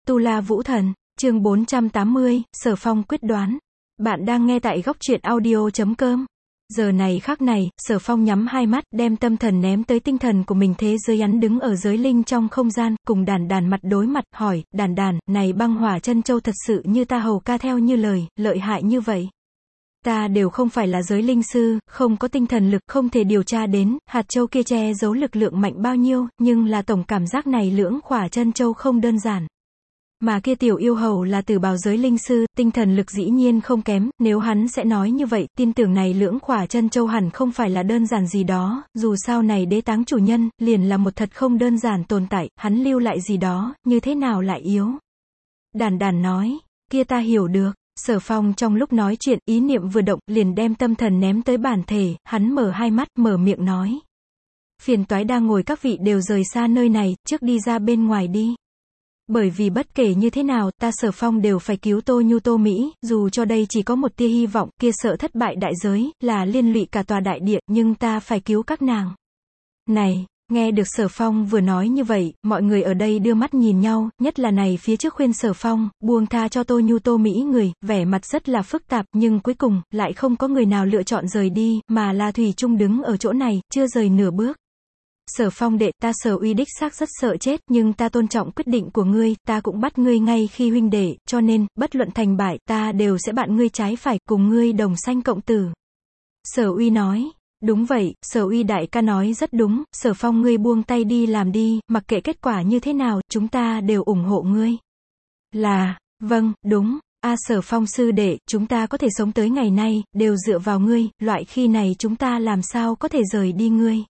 Tu La Vũ Thần, chương 480, Sở Phong quyết đoán. Bạn đang nghe tại góc truyện audio.com. Giờ này khắc này, Sở Phong nhắm hai mắt, đem tâm thần ném tới tinh thần của mình thế giới hắn đứng ở giới linh trong không gian, cùng Đàn Đàn mặt đối mặt, hỏi, Đàn Đàn, này băng hỏa chân châu thật sự như ta hầu ca theo như lời, lợi hại như vậy. Ta đều không phải là giới linh sư, không có tinh thần lực, không thể điều tra đến, hạt châu kia che giấu lực lượng mạnh bao nhiêu, nhưng là tổng cảm giác này lưỡng khỏa chân châu không đơn giản. Mà kia tiểu yêu hầu là từ bào giới linh sư, tinh thần lực dĩ nhiên không kém, nếu hắn sẽ nói như vậy, tin tưởng này lưỡng khỏa chân châu hẳn không phải là đơn giản gì đó, dù sao này đế táng chủ nhân, liền là một thật không đơn giản tồn tại, hắn lưu lại gì đó, như thế nào lại yếu. Đàn Đàn nói, kia ta hiểu được. Sở Phong trong lúc nói chuyện, ý niệm vừa động, liền đem tâm thần ném tới bản thể, hắn mở hai mắt, mở miệng nói. Phiền toái đang ngồi các vị đều rời xa nơi này, trước đi ra bên ngoài đi. Bởi vì bất kể như thế nào, ta Sở Phong đều phải cứu Tô Nhu Tô Mỹ, dù cho đây chỉ có một tia hy vọng, kia sợ thất bại đại giới, là liên lụy cả tòa đại địa, nhưng ta phải cứu các nàng. Này! Nghe được Sở Phong vừa nói như vậy, mọi người ở đây đưa mắt nhìn nhau, nhất là này phía trước khuyên Sở Phong, buông tha cho Tô Nhu Tô Mỹ người, vẻ mặt rất là phức tạp, nhưng cuối cùng, lại không có người nào lựa chọn rời đi, mà là thủy chung đứng ở chỗ này, chưa rời nửa bước. Sở Phong đệ, ta Sở Uy đích xác rất sợ chết, nhưng ta tôn trọng quyết định của ngươi, ta cũng bắt ngươi ngay khi huynh đệ, cho nên, bất luận thành bại, ta đều sẽ bạn ngươi trái phải, cùng ngươi đồng sanh cộng tử. Sở Uy nói. Đúng vậy, Sở Uy đại ca nói rất đúng, Sở Phong ngươi buông tay đi làm đi, mặc kệ kết quả như thế nào, chúng ta đều ủng hộ ngươi. Là, vâng, đúng, Sở Phong sư đệ, chúng ta có thể sống tới ngày nay, đều dựa vào ngươi, loại khi này chúng ta làm sao có thể rời đi ngươi.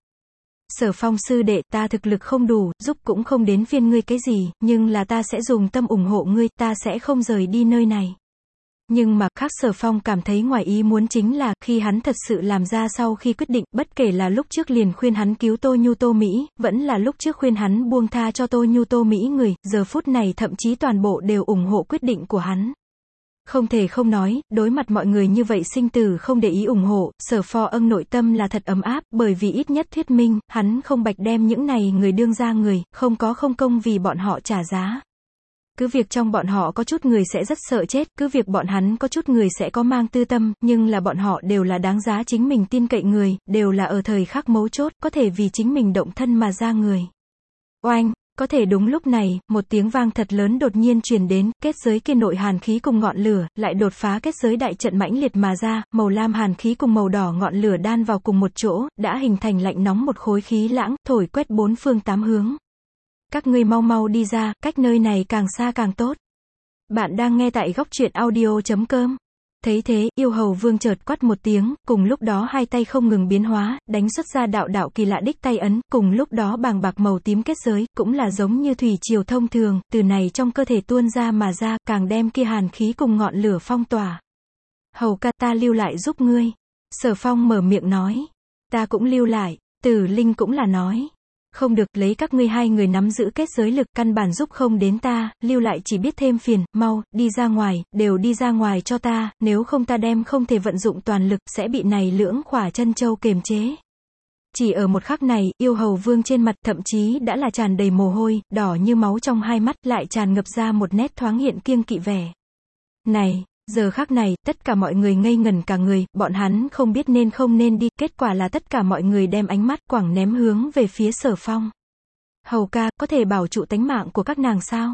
Sở Phong sư đệ, ta thực lực không đủ, giúp cũng không đến phiên ngươi cái gì, nhưng là ta sẽ dùng tâm ủng hộ ngươi, ta sẽ không rời đi nơi này. Nhưng mà khác Sở Phong cảm thấy ngoài ý muốn chính là, khi hắn thật sự làm ra sau khi quyết định, bất kể là lúc trước liền khuyên hắn cứu Tô Nhu Tô Mỹ, vẫn là lúc trước khuyên hắn buông tha cho Tô Nhu Tô Mỹ người, giờ phút này thậm chí toàn bộ đều ủng hộ quyết định của hắn. Không thể không nói, đối mặt mọi người như vậy sinh tử không để ý ủng hộ, Sở Phong nội tâm là thật ấm áp, bởi vì ít nhất thuyết minh, hắn không bạch đem những này người đương ra người, không có không công vì bọn họ trả giá. Cứ việc trong bọn họ có chút người sẽ rất sợ chết, cứ việc bọn hắn có chút người sẽ có mang tư tâm, nhưng là bọn họ đều là đáng giá chính mình tin cậy người, đều là ở thời khắc mấu chốt, có thể vì chính mình động thân mà ra người. Oanh! Có thể đúng lúc này, một tiếng vang thật lớn đột nhiên truyền đến, kết giới kia nội hàn khí cùng ngọn lửa, lại đột phá kết giới đại trận mãnh liệt mà ra, màu lam hàn khí cùng màu đỏ ngọn lửa đan vào cùng một chỗ, đã hình thành lạnh nóng một khối khí lãng, thổi quét bốn phương tám hướng. Các ngươi mau mau đi ra, cách nơi này càng xa càng tốt. Bạn đang nghe tại góc truyện audio.com. Thấy thế, yêu hầu vương chợt quát một tiếng, cùng lúc đó hai tay không ngừng biến hóa, đánh xuất ra đạo đạo kỳ lạ đích tay ấn, cùng lúc đó bàng bạc màu tím kết giới, cũng là giống như thủy triều thông thường, từ này trong cơ thể tuôn ra mà ra, càng đem kia hàn khí cùng ngọn lửa phong tỏa. Hầu ca ta lưu lại giúp ngươi. Sở Phong mở miệng nói. Ta cũng lưu lại, Tử Linh cũng là nói. Không được, lấy các ngươi hai người nắm giữ kết giới lực, căn bản giúp không đến ta, lưu lại chỉ biết thêm phiền, mau, đi ra ngoài, đều đi ra ngoài cho ta, nếu không ta đem không thể vận dụng toàn lực, sẽ bị này lưỡng khỏa chân châu kiềm chế. Chỉ ở một khắc này, yêu hầu vương trên mặt, thậm chí đã là tràn đầy mồ hôi, đỏ như máu trong hai mắt, lại tràn ngập ra một nét thoáng hiện kiêng kỵ vẻ. Này! Giờ khắc này, tất cả mọi người ngây ngẩn cả người, bọn hắn không biết nên không nên đi, kết quả là tất cả mọi người đem ánh mắt quẳng ném hướng về phía Sở Phong. Hầu ca, có thể bảo trụ tánh mạng của các nàng sao?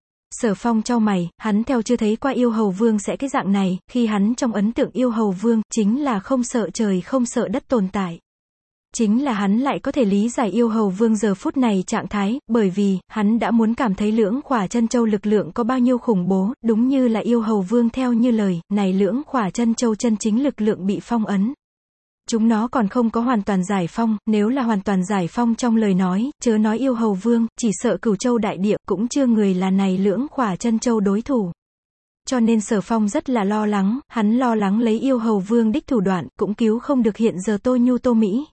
Sở Phong chau mày, hắn theo chưa thấy qua yêu hầu vương sẽ cái dạng này, khi hắn trong ấn tượng yêu hầu vương, chính là không sợ trời không sợ đất tồn tại. Chính là hắn lại có thể lý giải yêu hầu vương giờ phút này trạng thái, bởi vì, hắn đã muốn cảm thấy lưỡng khỏa chân châu lực lượng có bao nhiêu khủng bố, đúng như là yêu hầu vương theo như lời, này lưỡng khỏa chân châu chân chính lực lượng bị phong ấn. Chúng nó còn không có hoàn toàn giải phong, nếu là hoàn toàn giải phong trong lời nói, chớ nói yêu hầu vương, chỉ sợ Cửu Châu đại địa, cũng chưa người là này lưỡng khỏa chân châu đối thủ. Cho nên Sở Phong rất là lo lắng, hắn lo lắng lấy yêu hầu vương đích thủ đoạn, cũng cứu không được hiện giờ Tô Nhu Tô Mỹ.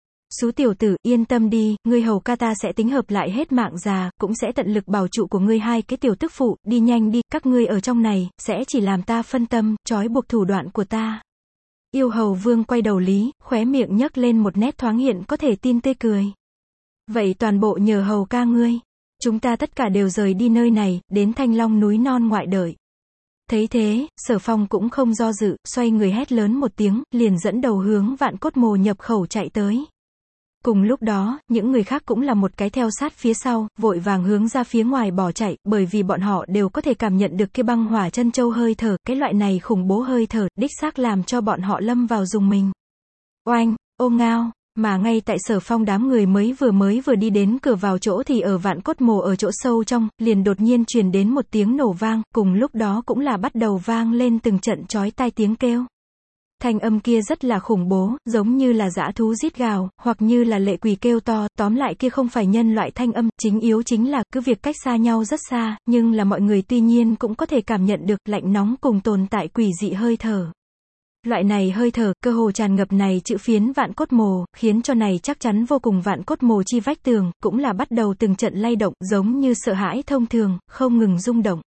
Sú tiểu tử, yên tâm đi, ngươi hầu ca ta sẽ tính hợp lại hết mạng già, cũng sẽ tận lực bảo trụ của ngươi hai cái tiểu tức phụ, đi nhanh đi, các ngươi ở trong này, sẽ chỉ làm ta phân tâm, trói buộc thủ đoạn của ta. Yêu hầu vương quay đầu lý, khóe miệng nhấc lên một nét thoáng hiện có thể tin tươi cười. Vậy toàn bộ nhờ hầu ca ngươi. Chúng ta tất cả đều rời đi nơi này, đến Thanh Long núi non ngoại đợi. Thấy thế, Sở Phong cũng không do dự, xoay người hét lớn một tiếng, liền dẫn đầu hướng Vạn Cốt Mồ nhập khẩu chạy tới. Cùng lúc đó, những người khác cũng là một cái theo sát phía sau, vội vàng hướng ra phía ngoài bỏ chạy, bởi vì bọn họ đều có thể cảm nhận được kia băng hỏa chân châu hơi thở, cái loại này khủng bố hơi thở, đích xác làm cho bọn họ lâm vào rùng mình. Oanh, ô ngao, mà ngay tại Sở Phong đám người mới vừa đi đến cửa vào chỗ thì ở Vạn Cốt Mồ ở chỗ sâu trong, liền đột nhiên truyền đến một tiếng nổ vang, cùng lúc đó cũng là bắt đầu vang lên từng trận chói tai tiếng kêu. Thanh âm kia rất là khủng bố, giống như là dã thú rít gào, hoặc như là lệ quỷ kêu to, tóm lại kia không phải nhân loại thanh âm, chính yếu chính là, cứ việc cách xa nhau rất xa, nhưng là mọi người tuy nhiên cũng có thể cảm nhận được lạnh nóng cùng tồn tại quỷ dị hơi thở. Loại này hơi thở, cơ hồ tràn ngập này chữ phiến Vạn Cốt Mồ, khiến cho này chắc chắn vô cùng Vạn Cốt Mồ chi vách tường, cũng là bắt đầu từng trận lay động, giống như sợ hãi thông thường, không ngừng rung động.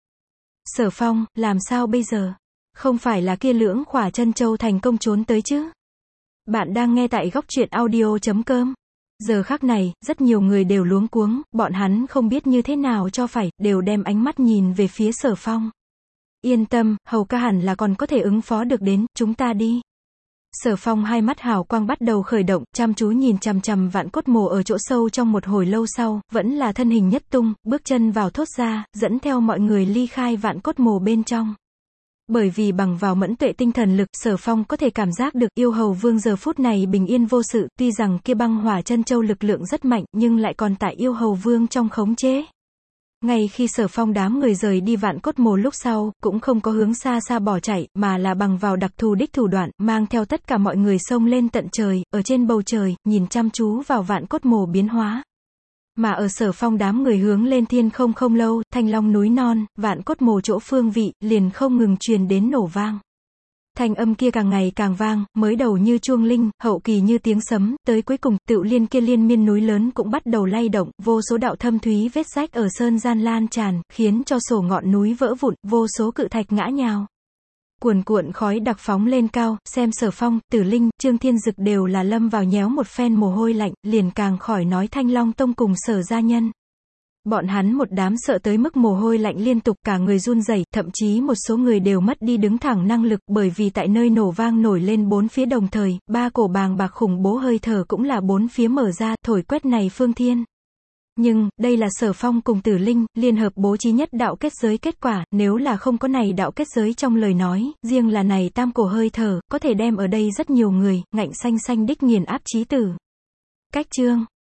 Sở Phong, làm sao bây giờ? Không phải là kia lưỡng khỏa chân châu thành công trốn tới chứ? Bạn đang nghe tại góc truyện audio.com. Giờ khắc này, rất nhiều người đều luống cuống, bọn hắn không biết như thế nào cho phải, đều đem ánh mắt nhìn về phía Sở Phong. Yên tâm, hầu ca hẳn là còn có thể ứng phó được đến, chúng ta đi. Sở Phong hai mắt hào quang bắt đầu khởi động, chăm chú nhìn chằm chằm Vạn Cốt Mồ ở chỗ sâu trong một hồi lâu sau, vẫn là thân hình nhất tung, bước chân vào thốt ra, dẫn theo mọi người ly khai Vạn Cốt Mồ bên trong. Bởi vì bằng vào mẫn tuệ tinh thần lực, Sở Phong có thể cảm giác được yêu hầu vương giờ phút này bình yên vô sự, tuy rằng kia băng hỏa chân châu lực lượng rất mạnh, nhưng lại còn tại yêu hầu vương trong khống chế. Ngay khi Sở Phong đám người rời đi Vạn Cốt Mồ lúc sau, cũng không có hướng xa xa bỏ chạy, mà là bằng vào đặc thù đích thủ đoạn, mang theo tất cả mọi người xông lên tận trời, ở trên bầu trời, nhìn chăm chú vào Vạn Cốt Mồ biến hóa. Mà ở Sở Phong đám người hướng lên thiên không lâu, Thanh Long núi non, Vạn Cốt Mồ chỗ phương vị, liền không ngừng truyền đến nổ vang. Thanh âm kia càng ngày càng vang, mới đầu như chuông linh, hậu kỳ như tiếng sấm, tới cuối cùng, Tựu Liên kia liên miên núi lớn cũng bắt đầu lay động, vô số đạo thâm thúy vết rách ở sơn gian lan tràn, khiến cho sổ ngọn núi vỡ vụn, vô số cự thạch ngã nhào. Cuồn cuộn khói đặc phóng lên cao, xem Sở Phong, Tử Linh, Trương Thiên Dực đều là lâm vào nhéo một phen mồ hôi lạnh, liền càng khỏi nói Thanh Long Tông cùng Sở gia nhân. Bọn hắn một đám sợ tới mức mồ hôi lạnh liên tục, cả người run rẩy, thậm chí một số người đều mất đi đứng thẳng năng lực, bởi vì tại nơi nổ vang nổi lên bốn phía đồng thời, ba cổ bàng bạc khủng bố hơi thở cũng là bốn phía mở ra, thổi quét này phương thiên. Nhưng, đây là Sở Phong cùng Tử Linh, liên hợp bố trí nhất đạo kết giới kết quả, nếu là không có này đạo kết giới trong lời nói, riêng là này tam cổ hơi thở, có thể đem ở đây rất nhiều người, ngạnh xanh xanh đích nghiền áp chí tử. Cách chương.